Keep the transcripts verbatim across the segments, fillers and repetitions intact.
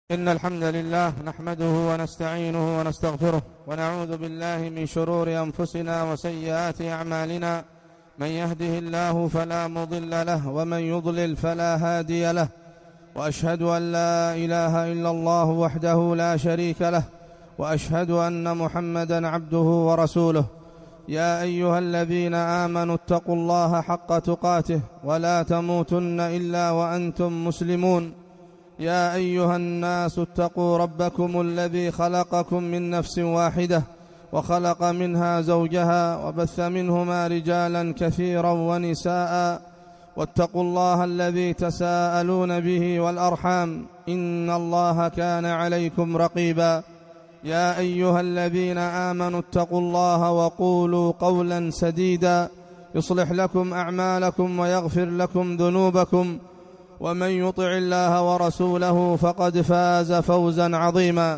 إن الحمد لله نحمده ونستعينه ونستغفره ونعوذ بالله من شرور أنفسنا وسيئات أعمالنا. من يهده الله فلا مضل له ومن يضلل فلا هادي له، وأشهد أن لا إله إلا الله وحده لا شريك له، وأشهد أن محمدا عبده ورسوله. يا أيها الذين آمنوا اتقوا الله حق تقاته ولا تموتن إلا وأنتم مسلمون. يا أيها الناس اتقوا ربكم الذي خلقكم من نفس واحدة وخلق منها زوجها وبث منهما رجالا كثيرا ونساء، واتقوا الله الذي تساءلون به والأرحام إن الله كان عليكم رقيبا. يا أيها الذين آمنوا اتقوا الله وقولوا قولا سديدا يصلح لكم أعمالكم ويغفر لكم ذنوبكم، ومن يطع الله ورسوله فقد فاز فوزا عظيما.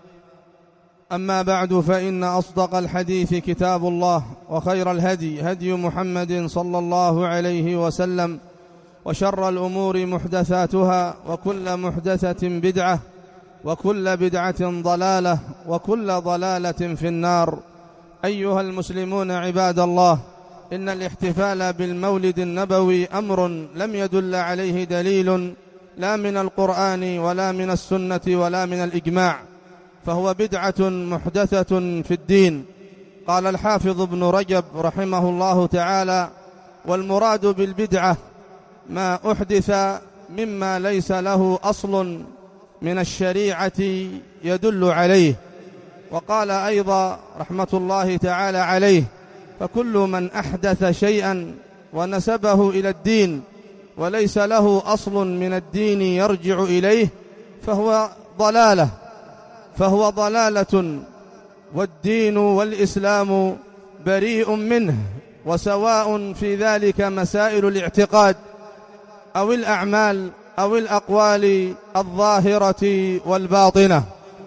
أما بعد، فإن أصدق الحديث كتاب الله، وخير الهدي هدي محمد صلى الله عليه وسلم، وشر الأمور محدثاتها، وكل محدثة بدعة، وكل بدعة ضلالة، وكل ضلالة في النار. أيها المسلمون عباد الله، إن الاحتفال بالمولد النبوي أمر لم يدل عليه دليل لا من القرآن ولا من السنة ولا من الإجماع، فهو بدعة محدثة في الدين. قال الحافظ ابن رجب رحمه الله تعالى: والمراد بالبدعة ما أحدث مما ليس له أصل من الشريعة يدل عليه. وقال أيضا رحمة الله تعالى عليه: فكل من أحدث شيئا ونسبه إلى الدين وليس له أصل من الدين يرجع إليه فهو ضلالة فهو ضلالة والدين والإسلام بريء منه، وسواء في ذلك مسائل الاعتقاد أو الأعمال أو الأقوال الظاهرة والباطنة.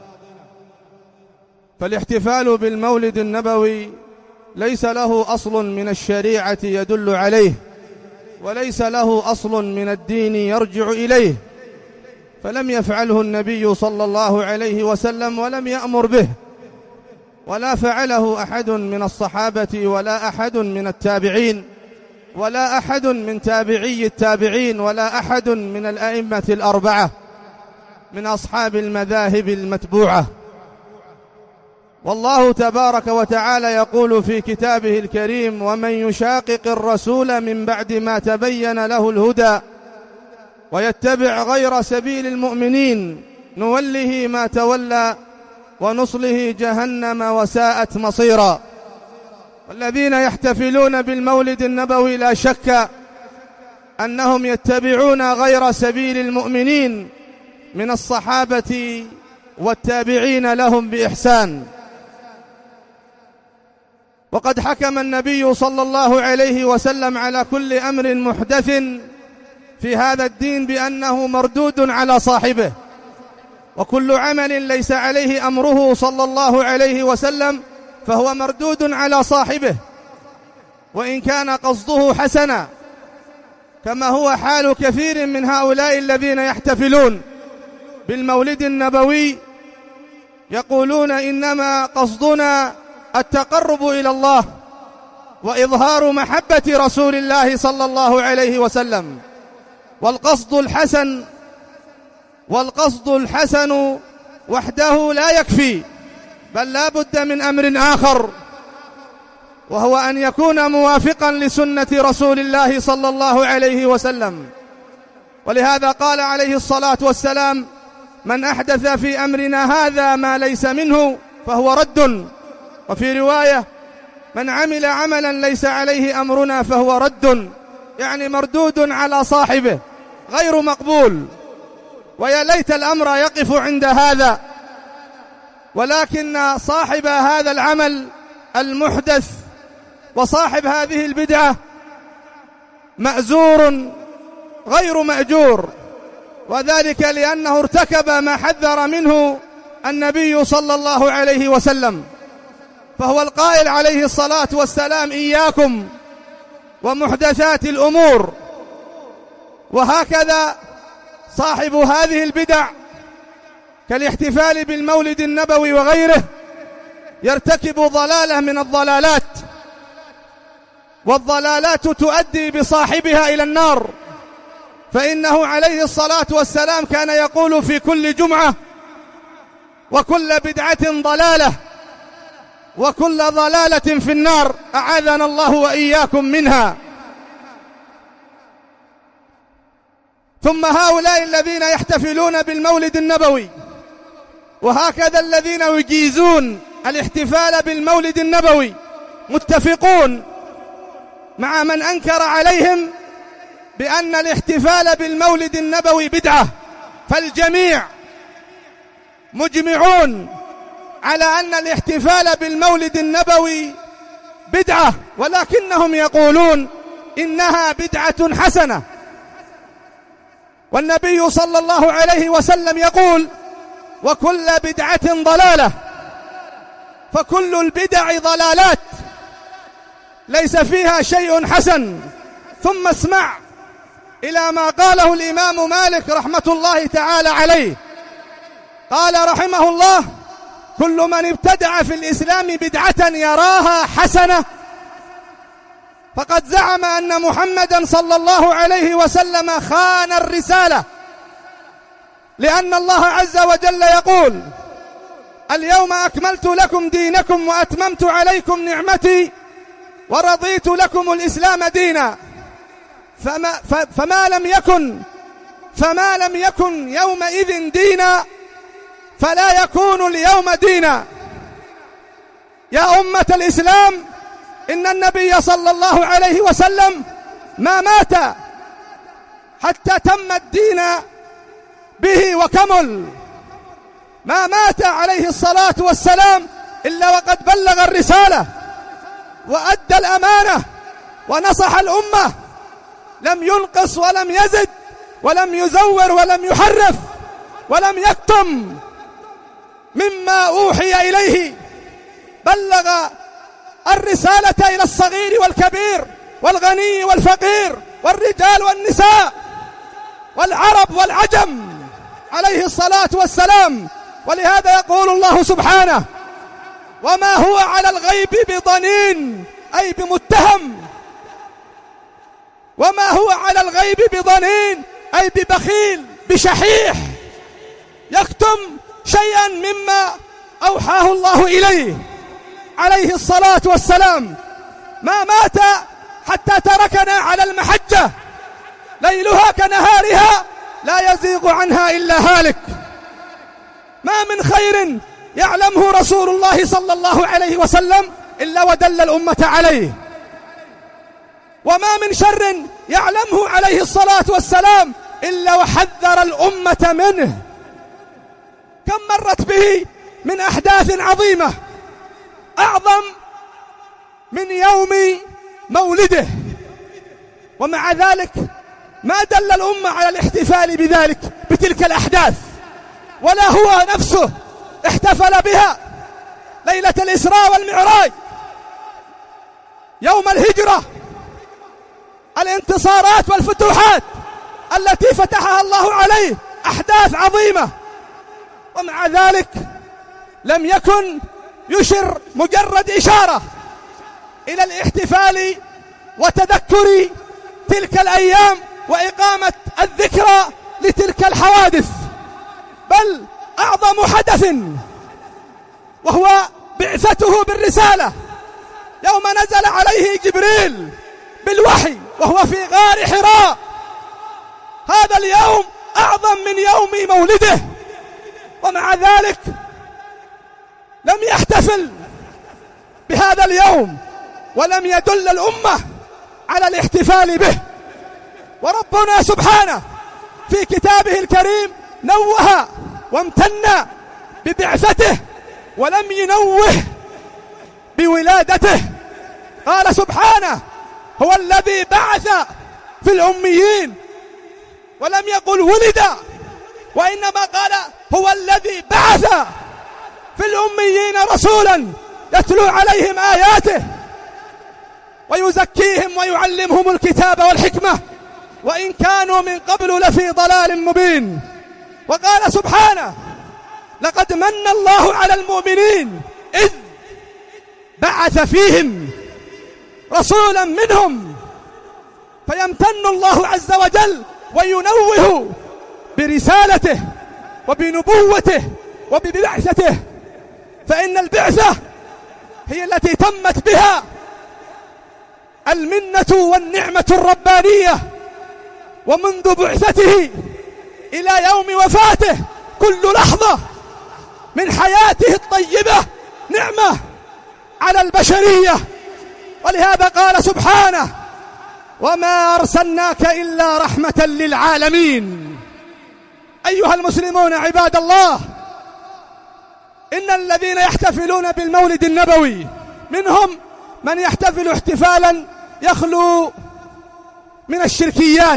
فالاحتفال بالمولد النبوي ليس له أصل من الشريعة يدل عليه، وليس له أصل من الدين يرجع إليه، فلم يفعله النبي صلى الله عليه وسلم ولم يأمر به، ولا فعله أحد من الصحابة ولا أحد من التابعين ولا أحد من تابعي التابعين ولا أحد من الأئمة الأربعة من أصحاب المذاهب المتبوعة. والله تبارك وتعالى يقول في كتابه الكريم: ومن يشاقق الرسول من بعد ما تبين له الهدى ويتبع غير سبيل المؤمنين نوله ما تولى ونصله جهنم وساءت مصيرا. والذين يحتفلون بالمولد النبوي لا شك أنهم يتبعون غير سبيل المؤمنين من الصحابة والتابعين لهم بإحسان. وقد حكم النبي صلى الله عليه وسلم على كل أمر محدث في هذا الدين بأنه مردود على صاحبه، وكل عمل ليس عليه أمره صلى الله عليه وسلم فهو مردود على صاحبه، وإن كان قصده حسنا، كما هو حال كثير من هؤلاء الذين يحتفلون بالمولد النبوي، يقولون إنما قصدنا التقرب إلى الله وإظهار محبة رسول الله صلى الله عليه وسلم. والقصد الحسن والقصد الحسن وحده لا يكفي، بل لا بد من أمر آخر، وهو أن يكون موافقا لسنة رسول الله صلى الله عليه وسلم. ولهذا قال عليه الصلاة والسلام: من أحدث في أمرنا هذا ما ليس منه فهو رد. وفي رواية: من عمل عملا ليس عليه أمرنا فهو رد، يعني مردود على صاحبه غير مقبول. ويا ليت الأمر يقف عند هذا، ولكن صاحب هذا العمل المحدث وصاحب هذه البدعة مأزور غير مأجور، وذلك لأنه ارتكب ما حذر منه النبي صلى الله عليه وسلم. فهو القائل عليه الصلاة والسلام: إياكم ومحدثات الأمور. وهكذا صاحب هذه البدع كالاحتفال بالمولد النبوي وغيره يرتكب ضلالة من الضلالات، والضلالات تؤدي بصاحبها إلى النار. فإنه عليه الصلاة والسلام كان يقول في كل جمعة: وكل بدعة ضلالة وكل ضلالة في النار، أعاذنا الله وإياكم منها. ثم هؤلاء الذين يحتفلون بالمولد النبوي، وهكذا الذين يجيزون الاحتفال بالمولد النبوي، متفقون مع من أنكر عليهم بأن الاحتفال بالمولد النبوي بدعة. فالجميع مجمعون على أن الاحتفال بالمولد النبوي بدعة، ولكنهم يقولون إنها بدعة حسنة. والنبي صلى الله عليه وسلم يقول: وكل بدعة ضلالة. فكل البدع ضلالات ليس فيها شيء حسن. ثم اسمع إلى ما قاله الإمام مالك رحمة الله تعالى عليه. قال رحمه الله: كل من ابتدع في الإسلام بدعة يراها حسنة فقد زعم أن محمدا صلى الله عليه وسلم خان الرسالة، لأن الله عز وجل يقول: اليوم أكملت لكم دينكم وأتممت عليكم نعمتي ورضيت لكم الإسلام دينا. فما, فما لم يكن فما لم يكن يومئذ دينا فلا يكون اليوم دينا. يا أمة الإسلام، إن النبي صلى الله عليه وسلم ما مات حتى تم الدين به وكمل. ما مات عليه الصلاة والسلام إلا وقد بلغ الرسالة وأدى الأمانة ونصح الأمة، لم ينقص ولم يزد ولم يزور ولم يحرف ولم يكتم مما أوحي إليه. بلغ الرسالة إلى الصغير والكبير والغني والفقير والرجال والنساء والعرب والعجم عليه الصلاة والسلام. ولهذا يقول الله سبحانه: وما هو على الغيب بضنين، أي بمتهم. وما هو على الغيب بضنين أي ببخيل بشحيح يكتم شيئا مما أوحاه الله إليه عليه الصلاة والسلام. ما مات حتى تركنا على المحجة ليلها كنهارها لا يزيغ عنها إلا هالك. ما من خير يعلمه رسول الله صلى الله عليه وسلم إلا ودل الأمة عليه، وما من شر يعلمه عليه الصلاة والسلام إلا وحذر الأمة منه. كم مرت به من أحداث عظيمة أعظم من يوم مولده، ومع ذلك ما دل الأمة على الاحتفال بذلك بتلك الأحداث، ولا هو نفسه احتفل بها ليلة الإسراء والمعراج، يوم الهجرة، الانتصارات والفتوحات التي فتحها الله عليه، أحداث عظيمة. ومع ذلك لم يكن يشر مجرد إشارة إلى الاحتفال وتذكر تلك الأيام وإقامة الذكرى لتلك الحوادث، بل أعظم حدث وهو بعثته بالرسالة، يوم نزل عليه جبريل بالوحي وهو في غار حراء. هذا اليوم أعظم من يوم مولده، ومع ذلك لم يحتفل بهذا اليوم ولم يدل الأمة على الاحتفال به. وربنا سبحانه في كتابه الكريم نوه وامتن ببعثته ولم ينوه بولادته. قال سبحانه: هو الذي بعث في الأميين، ولم يقل ولد، وإنما قال هو الذي بعث في الأميين رسولا يتلو عليهم آياته ويزكيهم ويعلمهم الكتاب والحكمة وإن كانوا من قبل لفي ضلال مبين. وقال سبحانه: لقد من الله على المؤمنين إذ بعث فيهم رسولا منهم، فيمتن الله عز وجل وينوه برسالته وبنبوته وببعثته، فإن البعثة هي التي تمت بها المنة والنعمة الربانية، ومنذ بعثته إلى يوم وفاته كل لحظة من حياته الطيبة نعمة على البشرية. ولهذا قال سبحانه: وما أرسلناك إلا رحمة للعالمين. أيها المسلمون عباد الله، إن الذين يحتفلون بالمولد النبوي منهم من يحتفل احتفالا يخلو من الشركيات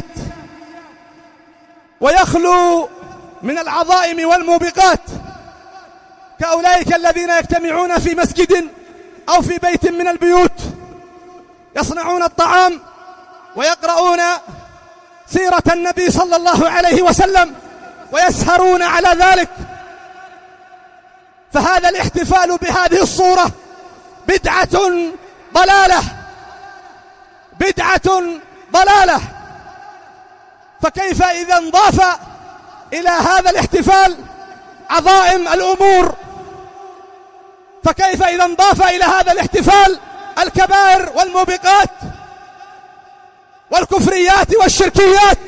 ويخلو من العظائم والموبقات، كأولئك الذين يجتمعون في مسجد أو في بيت من البيوت يصنعون الطعام ويقرؤون سيرة النبي صلى الله عليه وسلم ويسهرون على ذلك. فهذا الاحتفال بهذه الصورة بدعة ضلالة، بدعة ضلالة. فكيف إذا انضاف إلى هذا الاحتفال عظائم الأمور؟ فكيف إذا انضاف إلى هذا الاحتفال الكبائر والموبقات والكفريات والشركيات؟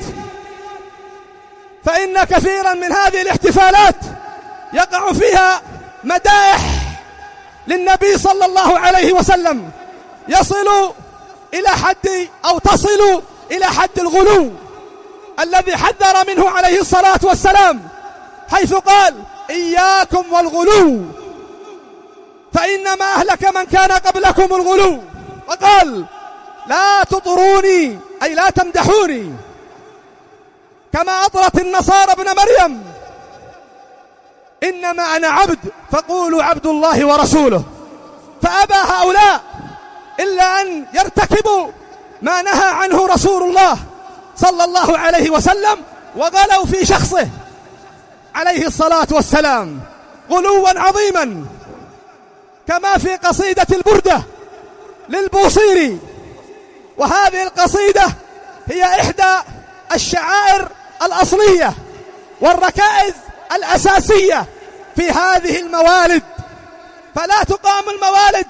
فإن كثيرا من هذه الاحتفالات يقع فيها مدائح للنبي صلى الله عليه وسلم يصل إلى حد أو تصل إلى حد الغلو الذي حذر منه عليه الصلاة والسلام، حيث قال: إياكم والغلو فإنما أهلك من كان قبلكم الغلو، وقال: لا تطروني أي لا تمدحوني كما أطرت النصارى ابن مريم، إنما أنا عبد فقولوا عبد الله ورسوله. فأبى هؤلاء إلا أن يرتكبوا ما نهى عنه رسول الله صلى الله عليه وسلم، وغلوا في شخصه عليه الصلاة والسلام غلوا عظيما، كما في قصيدة البردة للبوصيري. وهذه القصيدة هي إحدى الشعائر الأصلية والركائز الأساسية في هذه الموالد، فلا تقام الموالد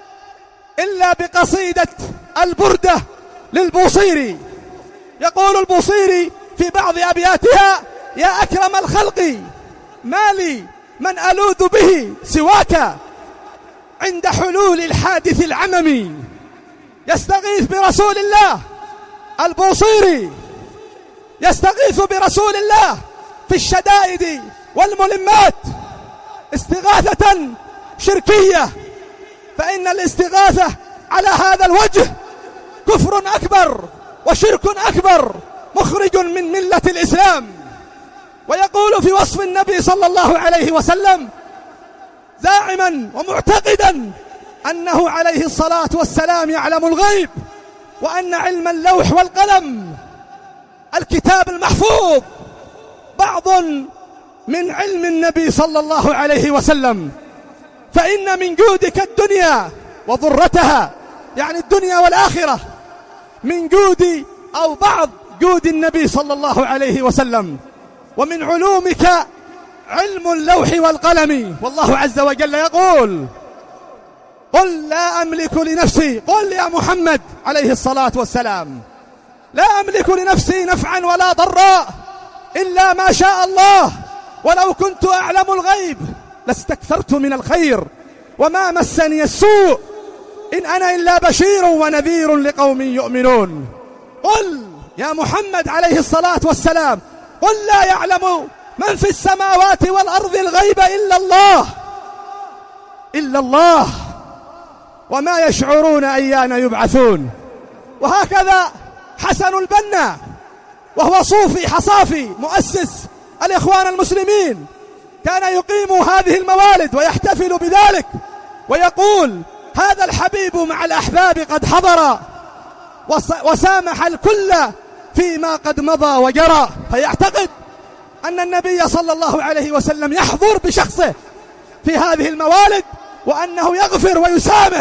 إلا بقصيدة البردة للبوصيري. يقول البوصيري في بعض أبياتها: يا أكرم الخلق ما لي من ألوذ به سواك عند حلول الحادث العممي. يستغيث برسول الله، البوصيري يستغيث برسول الله في الشدائد والملمات استغاثة شركية، فإن الاستغاثة على هذا الوجه كفر أكبر وشرك أكبر مخرج من ملة الإسلام. ويقول في وصف النبي صلى الله عليه وسلم زاعما ومعتقدا أنه عليه الصلاة والسلام يعلم الغيب، وأن علم اللوح والقلم الكتاب المحفوظ بعض من علم النبي صلى الله عليه وسلم، فإن من جودك الدنيا وضرتها، يعني الدنيا والآخرة، من جود أو بعض جود النبي صلى الله عليه وسلم، ومن علومك علم اللوح والقلم. والله عز وجل يقول: قل لا أملك لنفسي، قل يا محمد عليه الصلاة والسلام: لا أملك لنفسي نفعا ولا ضرا إلا ما شاء الله، ولو كنت أعلم الغيب لاستكثرت من الخير وما مسني السوء إن أنا إلا بشير ونذير لقوم يؤمنون. قل يا محمد عليه الصلاة والسلام: قل لا يعلم من في السماوات والأرض الغيب إلا الله إلا الله وما يشعرون أيان يبعثون. وهكذا حسن البنا، وهو صوفي حصافي مؤسس الإخوان المسلمين، كان يقيم هذه الموالد ويحتفل بذلك ويقول: هذا الحبيب مع الأحباب قد حضر وسامح الكل فيما قد مضى وجرى. فيعتقد أن النبي صلى الله عليه وسلم يحضر بشخصه في هذه الموالد، وأنه يغفر ويسامح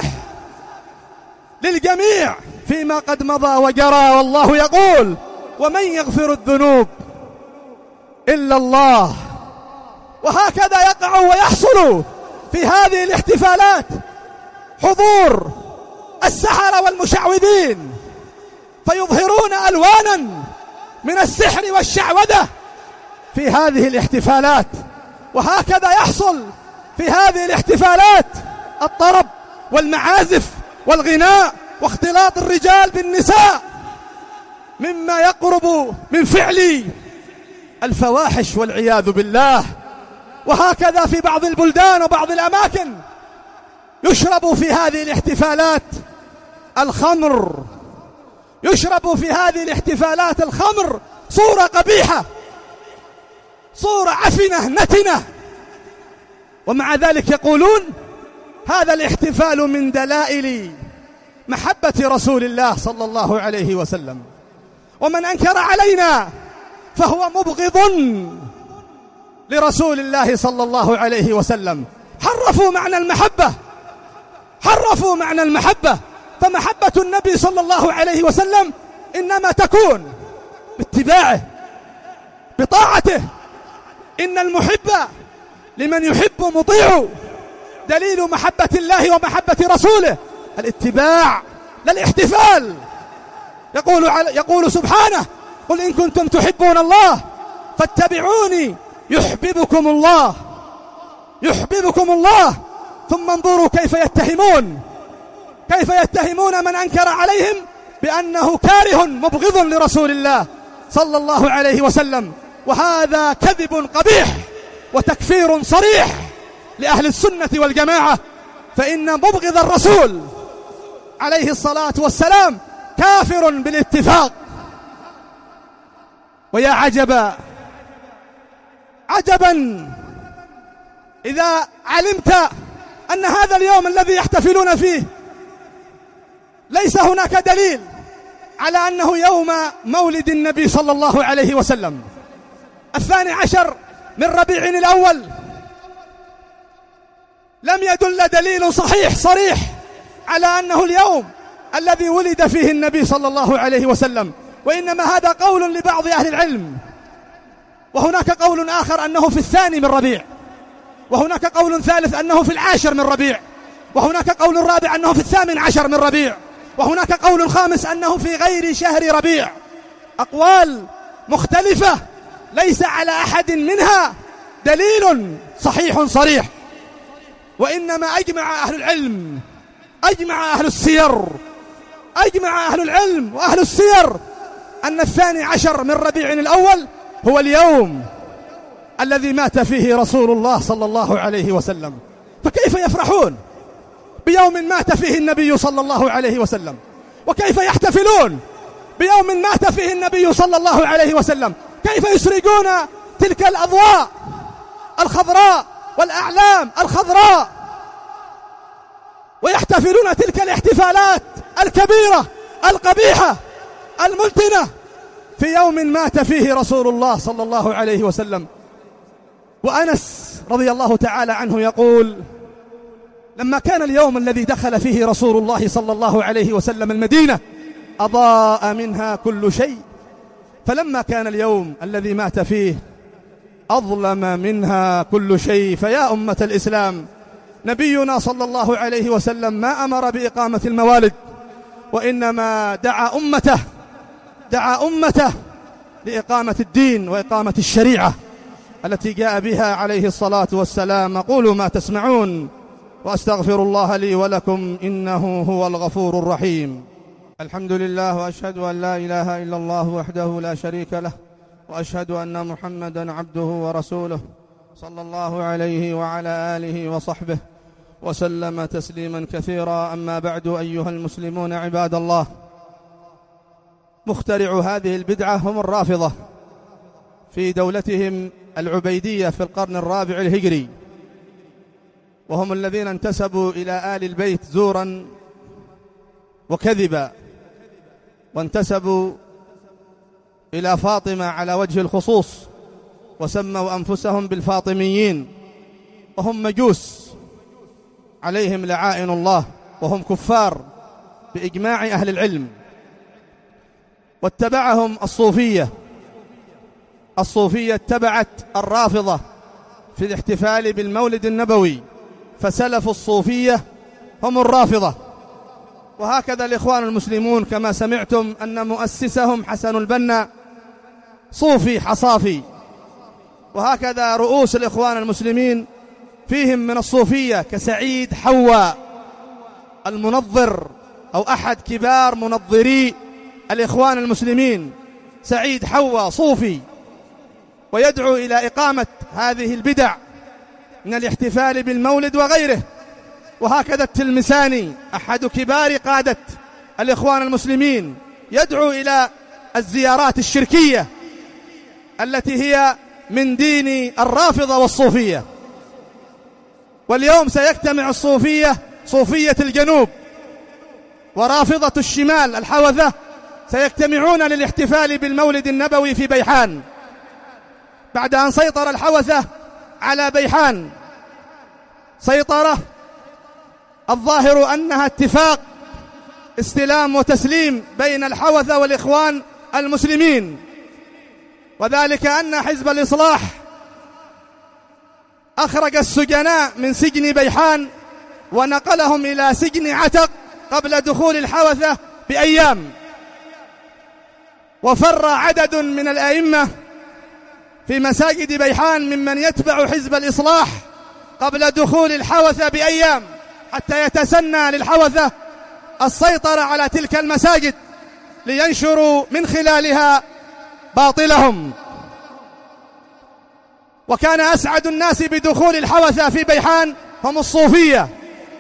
للجميع فيما قد مضى وجرى. والله يقول: ومن يغفر الذنوب إلا الله. وهكذا يقع ويحصل في هذه الاحتفالات حضور السحرة والمشعوذين، فيظهرون ألوانا من السحر والشعوذة في هذه الاحتفالات. وهكذا يحصل في هذه الاحتفالات الطرب والمعازف والغناء واختلاط الرجال بالنساء، مما يقرب من فعل الفواحش والعياذ بالله. وهكذا في بعض البلدان وبعض الأماكن يشرب في هذه الاحتفالات الخمر، يشرب في هذه الاحتفالات الخمر صورة قبيحة، صورة عفنة نتنة، ومع ذلك يقولون هذا الاحتفال من دلائل محبة رسول الله صلى الله عليه وسلم. ومن أنكر علينا فهو مبغض لرسول الله صلى الله عليه وسلم. حرفوا معنى المحبة، حرفوا معنى المحبة. فمحبة النبي صلى الله عليه وسلم إنما تكون باتباعه، بطاعته. إن المحب لمن يحب مطيع. دليل محبة الله ومحبة رسوله الاتباع لا الاحتفال. يقول, يقول سبحانه: قل إن كنتم تحبون الله فاتبعوني يحببكم الله، يحببكم الله. ثم انظروا كيف يتهمون، كيف يتهمون من أنكر عليهم بأنه كاره مبغض لرسول الله صلى الله عليه وسلم. وهذا كذب قبيح وتكفير صريح لأهل السنة والجماعة، فإن مبغض الرسول عليه الصلاة والسلام كافر بالاتفاق. ويا عجبا عجبا إذا علمت أن هذا اليوم الذي يحتفلون فيه ليس هناك دليل على أنه يوم مولد النبي صلى الله عليه وسلم الثاني عشر من ربيع الأول. لم يدل دليل صحيح صريح على أنه اليوم الذي ولد فيه النبي صلى الله عليه وسلم، وإنما هذا قول لبعض أهل العلم، وهناك قول آخر أنه في الثاني من ربيع، وهناك قول ثالث أنه في العاشر من ربيع، وهناك قول رابع أنه في الثامن عشر من ربيع، وهناك قول خامس أنه في غير شهر ربيع. أقوال مختلفة ليس على أحد منها دليل صحيح صريح، وإنما أجمع أهل العلم، أجمع أهل السير، أجمع أهل العلم وأهل السير أن الثاني عشر من ربيع الأول هو اليوم الذي مات فيه رسول الله صلى الله عليه وسلم. فكيف يفرحون بيوم مات فيه النبي صلى الله عليه وسلم؟ وكيف يحتفلون بيوم مات فيه النبي صلى الله عليه وسلم؟ كيف يسرقون تلك الأضواء الخضراء والأعلام الخضراء ويحتفلون تلك الاحتفالات الكبيرة القبيحة المنتنة في يوم مات فيه رسول الله صلى الله عليه وسلم؟ وأنس رضي الله تعالى عنه يقول: لما كان اليوم الذي دخل فيه رسول الله صلى الله عليه وسلم المدينة أضاء منها كل شيء، فلما كان اليوم الذي مات فيه أظلم منها كل شيء. فيا أمة الإسلام، نبينا صلى الله عليه وسلم ما أمر بإقامة الموالد، وإنما دعا أمته دعا أمته لإقامة الدين وإقامة الشريعة التي جاء بها عليه الصلاة والسلام. قولوا ما تسمعون، وأستغفر الله لي ولكم إنه هو الغفور الرحيم. الحمد لله، وأشهد أن لا إله إلا الله وحده لا شريك له، وأشهد أن محمدا عبده ورسوله صلى الله عليه وعلى آله وصحبه وسلم تسليما كثيرا. أما بعد، أيها المسلمون عباد الله، مخترع هذه البدعة هم الرافضة في دولتهم العبيدية في القرن الرابع الهجري، وهم الذين انتسبوا إلى آل البيت زورا وكذبا، وانتسبوا إلى فاطمة على وجه الخصوص، وسموا أنفسهم بالفاطميين، وهم مجوس عليهم لعائن الله، وهم كفار بإجماع أهل العلم. واتبعهم الصوفية الصوفية اتبعت الرافضة في الاحتفال بالمولد النبوي، فسلف الصوفية هم الرافضة. وهكذا الإخوان المسلمون كما سمعتم أن مؤسسهم حسن البنا صوفي حصافي، وهكذا رؤوس الإخوان المسلمين فيهم من الصوفية كسعيد حوا المنظر أو أحد كبار منظري الإخوان المسلمين. سعيد حوا صوفي، ويدعو إلى إقامة هذه البدع من الاحتفال بالمولد وغيره. وهكذا التلمساني أحد كبار قادة الإخوان المسلمين يدعو إلى الزيارات الشركية التي هي من دين الرافضة والصوفية. واليوم سيجتمع الصوفية صوفية الجنوب ورافضة الشمال الحوثة سيجتمعون للاحتفال بالمولد النبوي في بيحان، بعد أن سيطر الحوثة على بيحان سيطرة الظاهر أنها اتفاق استلام وتسليم بين الحوثة والإخوان المسلمين، وذلك أن حزب الإصلاح أخرج السجناء من سجن بيحان ونقلهم إلى سجن عتق قبل دخول الحوثة بأيام. وفر عدد من الأئمة في مساجد بيحان ممن يتبع حزب الإصلاح قبل دخول الحوثة بأيام، حتى يتسنى للحوثة السيطرة على تلك المساجد لينشروا من خلالها باطلهم. وكان أسعد الناس بدخول الحوثة في بيحان هم الصوفية،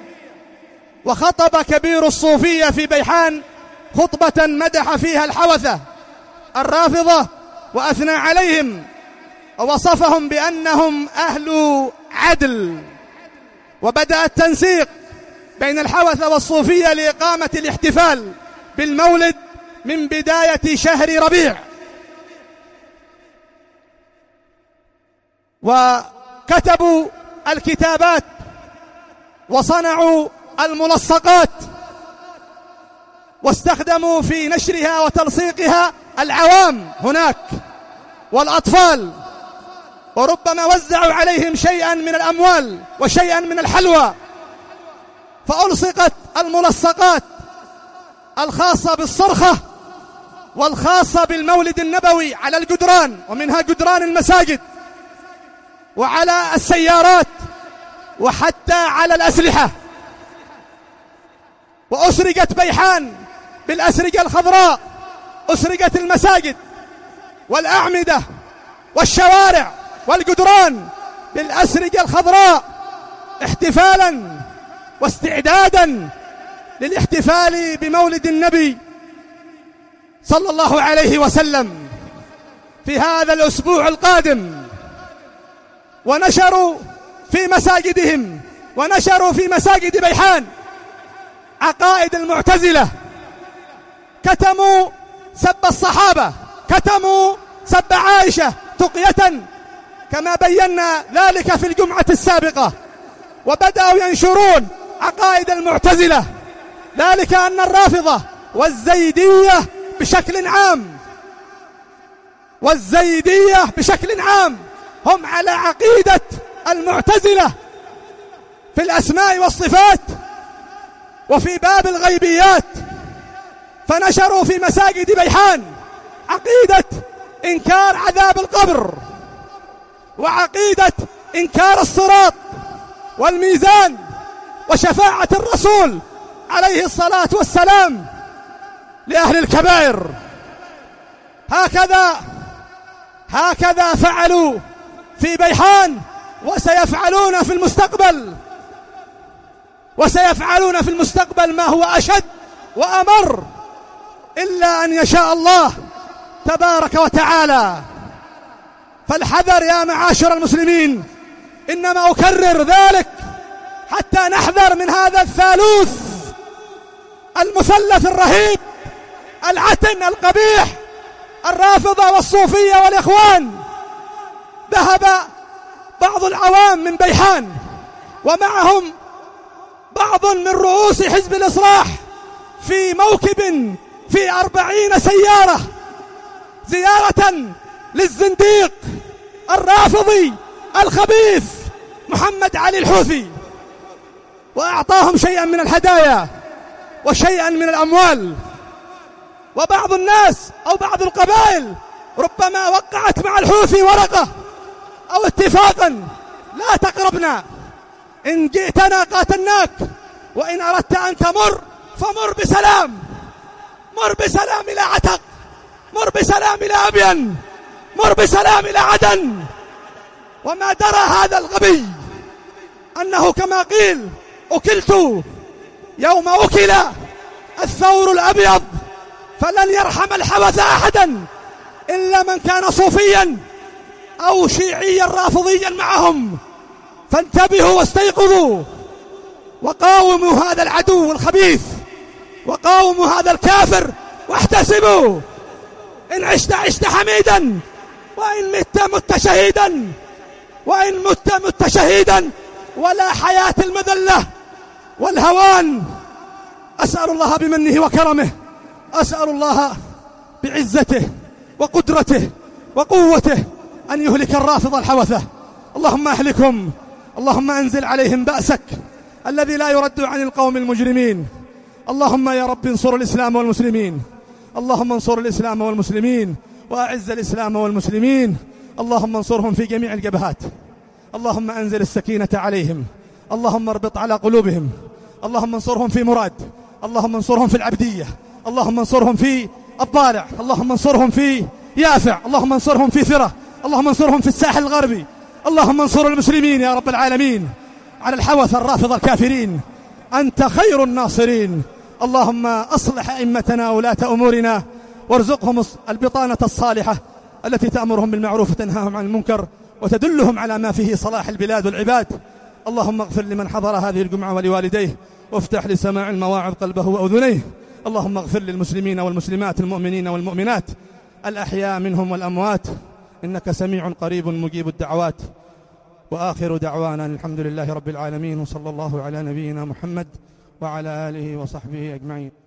وخطب كبير الصوفية في بيحان خطبة مدح فيها الحوثة الرافضة وأثنى عليهم ووصفهم بأنهم أهل عدل. وبدأ التنسيق بين الحوثة والصوفية لإقامة الاحتفال بالمولد من بداية شهر ربيع. وكتبوا الكتابات وصنعوا الملصقات واستخدموا في نشرها وتلصيقها العوام هناك والأطفال، وربما وزعوا عليهم شيئا من الأموال وشيئا من الحلوى. فألصقت الملصقات الخاصة بالصرخة والخاصة بالمولد النبوي على الجدران، ومنها جدران المساجد وعلى السيارات وحتى على الأسلحة. وأسرقت بيحان بالأسرقة الخضراء، أسرقت المساجد والأعمدة والشوارع والجدران بالأسرقة الخضراء احتفالا واستعدادا للاحتفال بمولد النبي صلى الله عليه وسلم في هذا الأسبوع القادم. ونشروا في مساجدهم ونشروا في مساجد بيحان عقائد المعتزلة، كتموا سب الصحابة، كتموا سب عائشة تقية كما بينا ذلك في الجمعة السابقة، وبدأوا ينشرون عقائد المعتزلة، ذلك أن الرافضة والزيدية بشكل عام والزيدية بشكل عام هم على عقيدة المعتزلة في الأسماء والصفات وفي باب الغيبيات. فنشروا في مساجد بيحان عقيدة إنكار عذاب القبر، وعقيدة إنكار الصراط والميزان وشفاعة الرسول عليه الصلاة والسلام لأهل الكبائر. هكذا هكذا فعلوا في بيحان، وسيفعلون في المستقبل وسيفعلون في المستقبل ما هو أشد وأمر، إلا أن يشاء الله تبارك وتعالى. فالحذر يا معاشر المسلمين، إنما أكرر ذلك حتى نحذر من هذا الثالوث المثلث الرهيب العتن القبيح، الرافضة والصوفية والإخوان. ذهب بعض العوام من بيحان ومعهم بعض من رؤوس حزب الإصلاح في موكب في أربعين سيارة زيارة للزنديق الرافضي الخبيث محمد علي الحوثي، وأعطاهم شيئا من الهدايا وشيئا من الأموال. وبعض الناس أو بعض القبائل ربما وقعت مع الحوثي ورقة أو اتفاقا: لا تقربنا، إن جئتنا قاتلناك، وإن أردت أن تمر فمر بسلام، مر بسلام إلى عتق، مر بسلام إلى أبين، مر بسلام إلى عدن. وما درى هذا الغبي أنه كما قيل: أكلت يوم أكل الثور الأبيض، فلن يرحم الحوث أحدا إلا من كان صوفيا أو شيعيا رافضيا معهم. فانتبهوا واستيقظوا وقاوموا هذا العدو الخبيث، وقاوموا هذا الكافر، واحتسبوا: إن عشت عشت حميدا، وإن مت مت شهيدا، وإن مت مت شهيدا، ولا حياة المذلة والهوان. أسأل الله بمنه وكرمه، أسأل الله بعزته وقدرته وقوته أن يهلك الرافض الحوثة. اللهم أهلكهم، اللهم أنزل عليهم بأسك الذي لا يرد عن القوم المجرمين. اللهم يا رب انصر الإسلام والمسلمين، اللهم انصر الإسلام والمسلمين، وأعز الإسلام والمسلمين. اللهم انصرهم في جميع الجبهات، اللهم أنزل السكينة عليهم، اللهم اربط على قلوبهم، اللهم انصرهم في مراد، اللهم انصرهم في العبدية، اللهم انصرهم في الضالع، اللهم انصرهم في يافع، اللهم انصرهم في ثرة، اللهم انصرهم في الساحل الغربي. اللهم انصر المسلمين يا رب العالمين على الحوث الرافض الكافرين، أنت خير الناصرين. اللهم أصلح أئمتنا ولاة أمورنا، وارزقهم البطانة الصالحة التي تأمرهم بالمعروف وتنهاهم عن المنكر وتدلهم على ما فيه صلاح البلاد والعباد. اللهم اغفر لمن حضر هذه الجمعة ولوالديه، وافتح لسماع المواعظ قلبه وأذنيه. اللهم اغفر للمسلمين والمسلمات، المؤمنين والمؤمنات، الأحياء منهم والأموات، إنك سميع قريب مجيب الدعوات. وآخر دعوانا الحمد لله رب العالمين، وصلى الله على نبينا محمد وعلى آله وصحبه أجمعين.